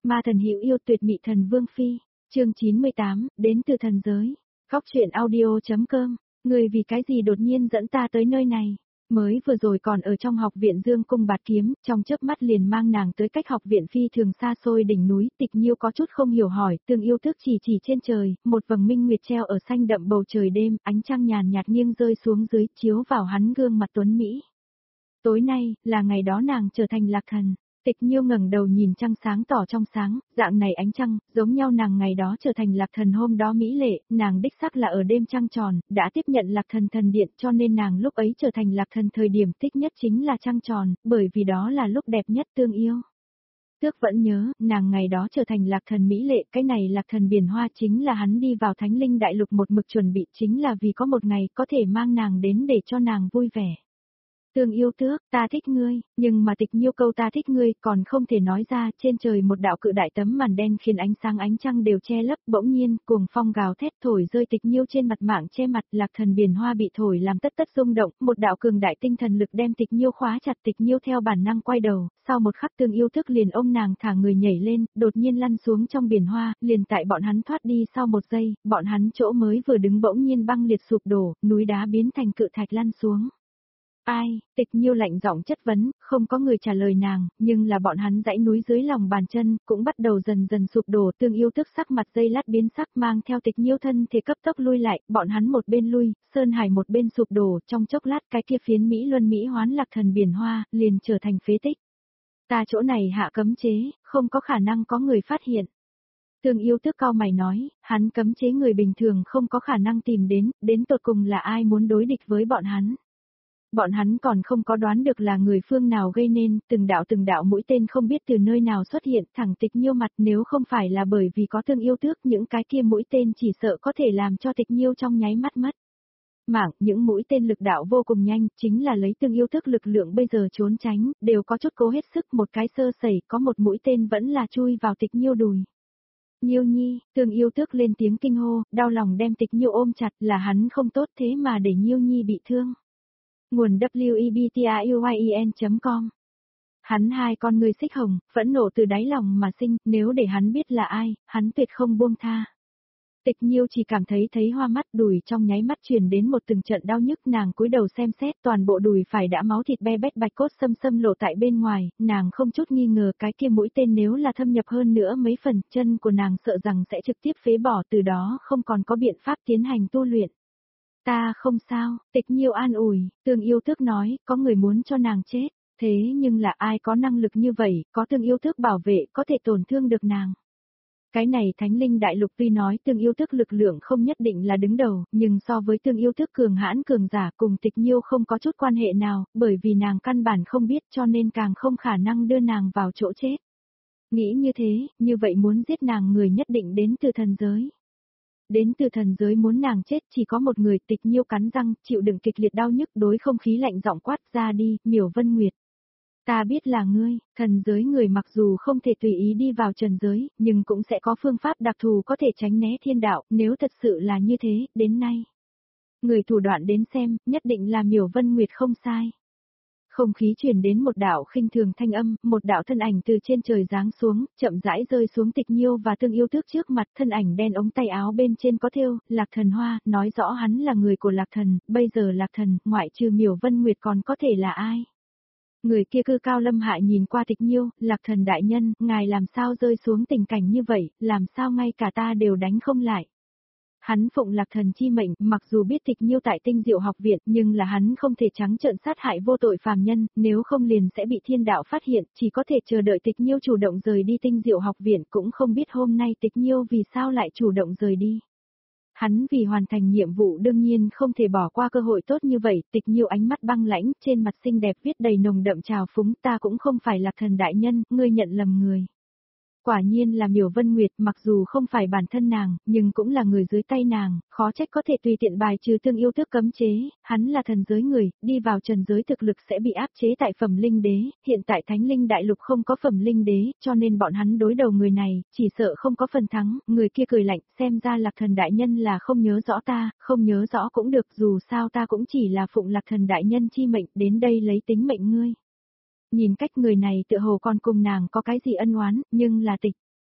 Ma thần hữu yêu tuyệt mị thần vương phi, chương 98, đến từ thần giới. Góc truyện audio.com, người vì cái gì đột nhiên dẫn ta tới nơi này? Mới vừa rồi còn ở trong học viện Dương Cung Bạt Kiếm, trong chớp mắt liền mang nàng tới cách học viện phi thường xa xôi đỉnh núi, Tịch Nhiêu có chút không hiểu hỏi, tương yêu thức chỉ trên trời, một vầng minh nguyệt treo ở xanh đậm bầu trời đêm, ánh trăng nhàn nhạt nghiêng rơi xuống dưới, chiếu vào hắn gương mặt tuấn mỹ. Tối nay, là ngày đó nàng trở thành lạc thần. Tịch Nhiêu ngẩng đầu nhìn trăng sáng tỏ trong sáng, dạng này ánh trăng, giống nhau nàng ngày đó trở thành lạc thần hôm đó mỹ lệ, nàng đích xác là ở đêm trăng tròn, đã tiếp nhận lạc thần thần điện cho nên nàng lúc ấy trở thành lạc thần thời điểm thích nhất chính là trăng tròn, bởi vì đó là lúc đẹp nhất tương yêu. Tước vẫn nhớ, nàng ngày đó trở thành lạc thần mỹ lệ, cái này lạc thần biển hoa chính là hắn đi vào thánh linh đại lục một mực chuẩn bị chính là vì có một ngày có thể mang nàng đến để cho nàng vui vẻ. Tương yêu tước, ta thích ngươi, nhưng mà Tịch Nhiêu câu ta thích ngươi còn không thể nói ra, trên trời một đạo cự đại tấm màn đen khiến ánh sáng ánh trăng đều che lấp, bỗng nhiên, cuồng phong gào thét thổi rơi Tịch Nhiêu trên mặt mạng che mặt, lạc thần biển hoa bị thổi làm tất tất rung động, một đạo cường đại tinh thần lực đem Tịch Nhiêu khóa chặt, Tịch Nhiêu theo bản năng quay đầu, sau một khắc tương yêu thức liền ôm nàng thả người nhảy lên, đột nhiên lăn xuống trong biển hoa, liền tại bọn hắn thoát đi sau một giây, bọn hắn chỗ mới vừa đứng bỗng nhiên băng liệt sụp đổ, núi đá biến thành cự thạch lăn xuống. Ai, Tịch Nhiêu lạnh giọng chất vấn, không có người trả lời nàng, nhưng là bọn hắn dãy núi dưới lòng bàn chân, cũng bắt đầu dần dần sụp đổ, tương yêu thức sắc mặt dây lát biến sắc mang theo Tịch Nhiêu thân thể cấp tốc lui lại, bọn hắn một bên lui, Sơn Hải một bên sụp đổ, trong chốc lát cái kia phiến Mỹ Luân Mỹ hoán lạc thần biển hoa, liền trở thành phế tích. Ta chỗ này hạ cấm chế, không có khả năng có người phát hiện. Tương yêu thức cao mày nói, hắn cấm chế người bình thường không có khả năng tìm đến tột cùng là ai muốn đối địch với bọn hắn. Bọn hắn còn không có đoán được là người phương nào gây nên, từng đạo mũi tên không biết từ nơi nào xuất hiện, thẳng Tịch Nhiêu mặt, nếu không phải là bởi vì có tương yêu tước, những cái kia mũi tên chỉ sợ có thể làm cho Tịch Nhiêu trong nháy mắt mất. Mạng, những mũi tên lực đạo vô cùng nhanh, chính là lấy tương yêu tước lực lượng bây giờ trốn tránh, đều có chút cố hết sức, một cái sơ sẩy, có một mũi tên vẫn là chui vào Tịch Nhiêu đùi. Nhiêu nhi, tương yêu tước lên tiếng kinh hô, đau lòng đem Tịch Nhiêu ôm chặt, là hắn không tốt thế mà để Nhiêu nhi bị thương. Nguồn webtauyen.com. Hắn hai con ngươi xích hồng, phẫn nộ từ đáy lòng mà sinh, nếu để hắn biết là ai, hắn tuyệt không buông tha. Tịch Nhiêu chỉ cảm thấy hoa mắt, đùi trong nháy mắt truyền đến một từng trận đau nhức, nàng cúi đầu xem xét, toàn bộ đùi phải đã máu thịt be bét, bạch cốt xâm lộ tại bên ngoài, nàng không chút nghi ngờ cái kia mũi tên nếu là thâm nhập hơn nữa mấy phần, chân của nàng sợ rằng sẽ trực tiếp phế bỏ, từ đó không còn có biện pháp tiến hành tu luyện. Ta không sao, Tịch Nhiêu an ủi, tương yêu thức nói, có người muốn cho nàng chết, thế nhưng là ai có năng lực như vậy, có tương yêu thức bảo vệ, có thể tổn thương được nàng. Cái này thánh linh đại lục tuy nói tương yêu thức lực lượng không nhất định là đứng đầu, nhưng so với tương yêu thức cường hãn cường giả cùng Tịch Nhiêu không có chút quan hệ nào, bởi vì nàng căn bản không biết cho nên càng không khả năng đưa nàng vào chỗ chết. Nghĩ như thế, như vậy muốn giết nàng người nhất định đến từ thần giới. Đến từ thần giới muốn nàng chết chỉ có một người, Tịch Nhiêu cắn răng, chịu đựng kịch liệt đau nhức đối không khí lạnh giọng quát ra đi, Miểu Vân Nguyệt. Ta biết là ngươi, thần giới người mặc dù không thể tùy ý đi vào trần giới, nhưng cũng sẽ có phương pháp đặc thù có thể tránh né thiên đạo, nếu thật sự là như thế, đến nay. Người thủ đoạn đến xem, nhất định là Miểu Vân Nguyệt không sai. Không khí truyền đến một đạo khinh thường thanh âm, một đạo thân ảnh từ trên trời giáng xuống, chậm rãi rơi xuống Tịch Nhiêu và tương yêu tước trước mặt, thân ảnh đen ống tay áo bên trên có thêu, lạc thần hoa, nói rõ hắn là người của lạc thần, bây giờ lạc thần, ngoại trừ Miểu Vân Nguyệt còn có thể là ai? Người kia cư cao lâm hạ nhìn qua Tịch Nhiêu, lạc thần đại nhân, ngài làm sao rơi xuống tình cảnh như vậy, làm sao ngay cả ta đều đánh không lại? Hắn phụng lạc thần chi mệnh, mặc dù biết Tịch Nhiêu tại Tinh Diệu học viện, nhưng là hắn không thể trắng trợn sát hại vô tội phàm nhân, nếu không liền sẽ bị thiên đạo phát hiện, chỉ có thể chờ đợi Tịch Nhiêu chủ động rời đi Tinh Diệu học viện, cũng không biết hôm nay Tịch Nhiêu vì sao lại chủ động rời đi. Hắn vì hoàn thành nhiệm vụ đương nhiên không thể bỏ qua cơ hội tốt như vậy, Tịch Nhiêu ánh mắt băng lãnh, trên mặt xinh đẹp viết đầy nồng đậm trào phúng, ta cũng không phải lạc thần đại nhân, ngươi nhận lầm người. Quả nhiên là Miểu Vân Nguyệt, mặc dù không phải bản thân nàng, nhưng cũng là người dưới tay nàng, khó trách có thể tùy tiện bài trừ tương yêu thức cấm chế, hắn là thần giới người, đi vào trần giới thực lực sẽ bị áp chế tại phẩm linh đế, hiện tại thánh linh đại lục không có phẩm linh đế, cho nên bọn hắn đối đầu người này, chỉ sợ không có phần thắng, người kia cười lạnh, xem ra lạc thần đại nhân là không nhớ rõ ta, không nhớ rõ cũng được, dù sao ta cũng chỉ là phụng lạc thần đại nhân chi mệnh, đến đây lấy tính mệnh ngươi. Nhìn cách người này tựa hồ còn cùng nàng có cái gì ân oán, nhưng là Tịch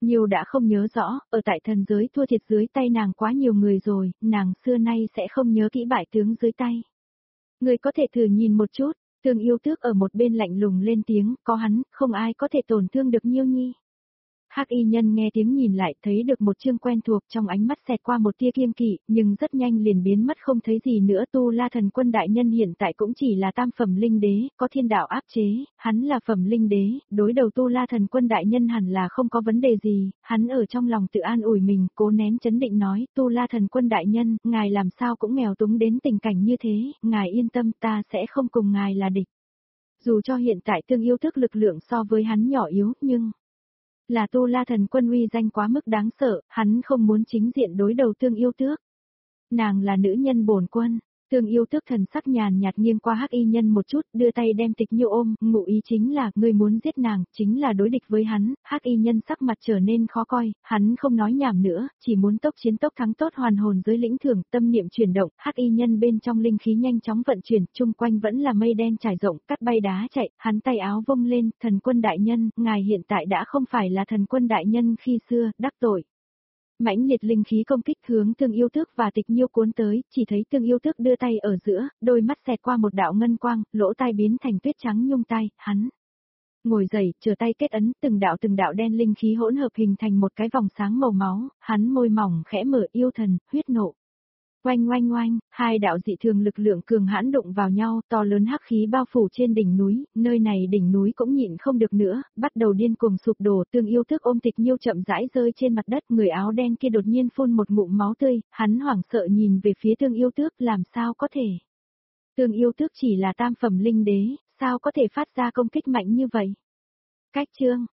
Nhiều đã không nhớ rõ, ở tại thần giới thua thiệt dưới tay nàng quá nhiều người rồi, nàng xưa nay sẽ không nhớ kỹ bại tướng dưới tay. Người có thể thử nhìn một chút, Tương Yêu Tước ở một bên lạnh lùng lên tiếng, có hắn, không ai có thể tổn thương được Nhiêu Nhi. Hắc y nhân nghe tiếng nhìn lại thấy được một chương quen thuộc, trong ánh mắt xẹt qua một tia kiêng kỵ, nhưng rất nhanh liền biến mất không thấy gì nữa. Tu La Thần Quân đại nhân hiện tại cũng chỉ là tam phẩm linh đế, có thiên đạo áp chế, hắn là phẩm linh đế, đối đầu Tu La Thần Quân đại nhân hẳn là không có vấn đề gì, hắn ở trong lòng tự an ủi mình, cố nén chấn định nói, Tu La Thần Quân đại nhân, ngài làm sao cũng nghèo túng đến tình cảnh như thế, ngài yên tâm, ta sẽ không cùng ngài là địch. Dù cho hiện tại Tương Yêu Tước lực lượng so với hắn nhỏ yếu, nhưng là Tu La Thần Quân uy danh quá mức đáng sợ, hắn không muốn chính diện đối đầu Tương Yêu Tước. Nàng là nữ nhân bổn quân. Tương Yêu Tước thần sắc nhàn nhạt nghiêng qua Hắc y nhân một chút, đưa tay đem Tịch Nhiêu ôm, ngụ ý chính là, ngươi muốn giết nàng, chính là đối địch với hắn. Hắc y nhân sắc mặt trở nên khó coi, hắn không nói nhảm nữa, chỉ muốn tốc chiến tốc thắng tốt hoàn hồn dưới lĩnh thưởng, tâm niệm chuyển động, Hắc y nhân bên trong linh khí nhanh chóng vận chuyển, chung quanh vẫn là mây đen trải rộng, cắt bay đá chạy, hắn tay áo vung lên, thần quân đại nhân, ngài hiện tại đã không phải là thần quân đại nhân khi xưa, đắc tội. Mãnh liệt linh khí công kích hướng Tương Yêu Tước và Tịch Nhiêu cuốn tới, chỉ thấy Tương Yêu Tước đưa tay ở giữa, đôi mắt xẹt qua một đạo ngân quang, lỗ tai biến thành tuyết trắng nhung tai, hắn ngồi dậy, chờ tay kết ấn, từng đạo đen linh khí hỗn hợp hình thành một cái vòng sáng màu máu, hắn môi mỏng khẽ mở, yêu thần, huyết nộ. Oanh oanh oanh, hai đạo dị thường lực lượng cường hãn đụng vào nhau, to lớn hắc khí bao phủ trên đỉnh núi, nơi này đỉnh núi cũng nhịn không được nữa, bắt đầu điên cuồng sụp đổ. Tương Yêu Tước ôm Tịch Nhiêu chậm rãi rơi trên mặt đất, người áo đen kia đột nhiên phun một ngụm máu tươi, hắn hoảng sợ nhìn về phía Tương Yêu Tước, làm sao có thể? Tương Yêu Tước chỉ là tam phẩm linh đế, sao có thể phát ra công kích mạnh như vậy? Cách chương